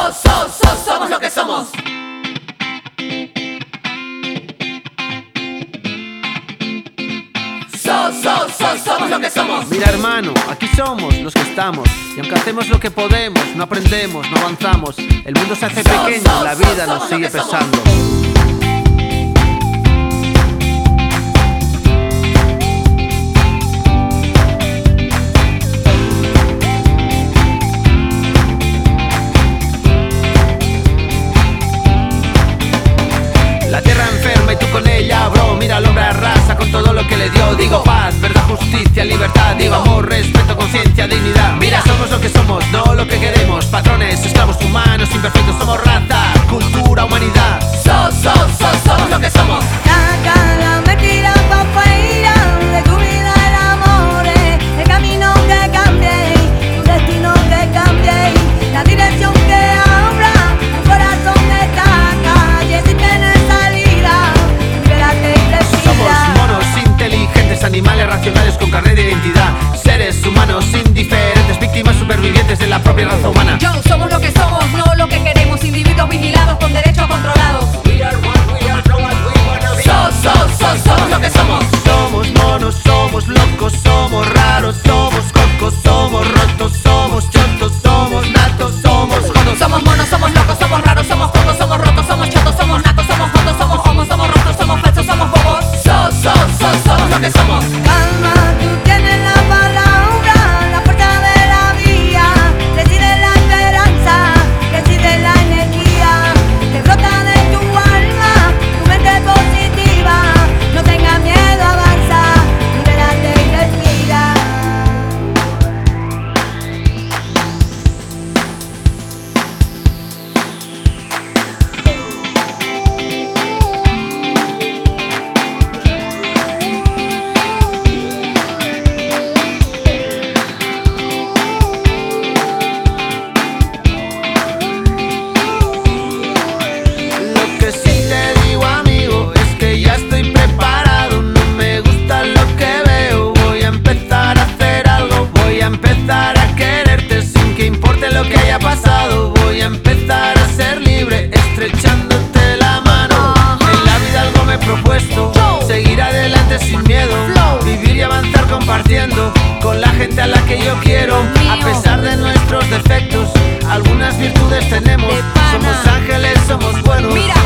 Somos lo que somos. Somos lo que somos. Mira, hermano, aquí somos los que estamos. Y aunque hacemos lo que podemos, no aprendemos, no avanzamos. El mundo se hace pequeño, la vida nos sigue pesando. La tierra enferma y tú con ella, bro. Mira al hombre arrasa con todo lo que le dio. Digo paz, verdad, justicia, libertad. Digo amor, respeto, conciencia, dignidad. Mira, somos lo que somos, no lo que queremos. Patrones, esclavos, humanos, imperfectos. Somos raza, cultura, humanidad. Somos lo que somos. Saca la mentira pa' fuera de tu vida el amor, el camino que cambie, tu destino que cambie, la dirección que abra, tu corazón destaca y si tienes salida, libérate y respira. Somos monos inteligentes, animales racionales con carnet de identidad. Seres humanos indiferentes, víctimas supervivientes de la propia raza humana. Somos lo que somos, no lo que queremos. Individuos vigilados con derechos controlados. Somos lo que somos. Somos monos, somos locos, somos raros, somos cocos, somos rotos, somos chotos, somos natos, somos jodos. Somos monos, somos locos, somos raros, somos cocos, somos rotos, somos chotos, somos natos, somos jodos, somos homos, somos rotos, somos falsos, somos bobos. Somos lo que somos. Calma, tú tienes la palabra, la fuerza de la vía, decide la esperanza, decide la energía, que brota de tu alma, tu mente positiva, no tengas miedo, avanza, libérate y respira. Lo que sí te digo, amigo, es que ya estoy preparado. No me gusta lo que veo. Voy a empezar a hacer algo. Voy a empezar a quererte sin que importe lo que haya pasado. Voy a empezar a ser libre, estrechándote la mano. En la vida algo me he propuesto, seguir adelante sin miedo, vivir y avanzar compartiendo con la gente a la que yo quiero. A pesar de nuestros defectos, algunas virtudes tenemos. Somos ángeles, somos buenos. Mira,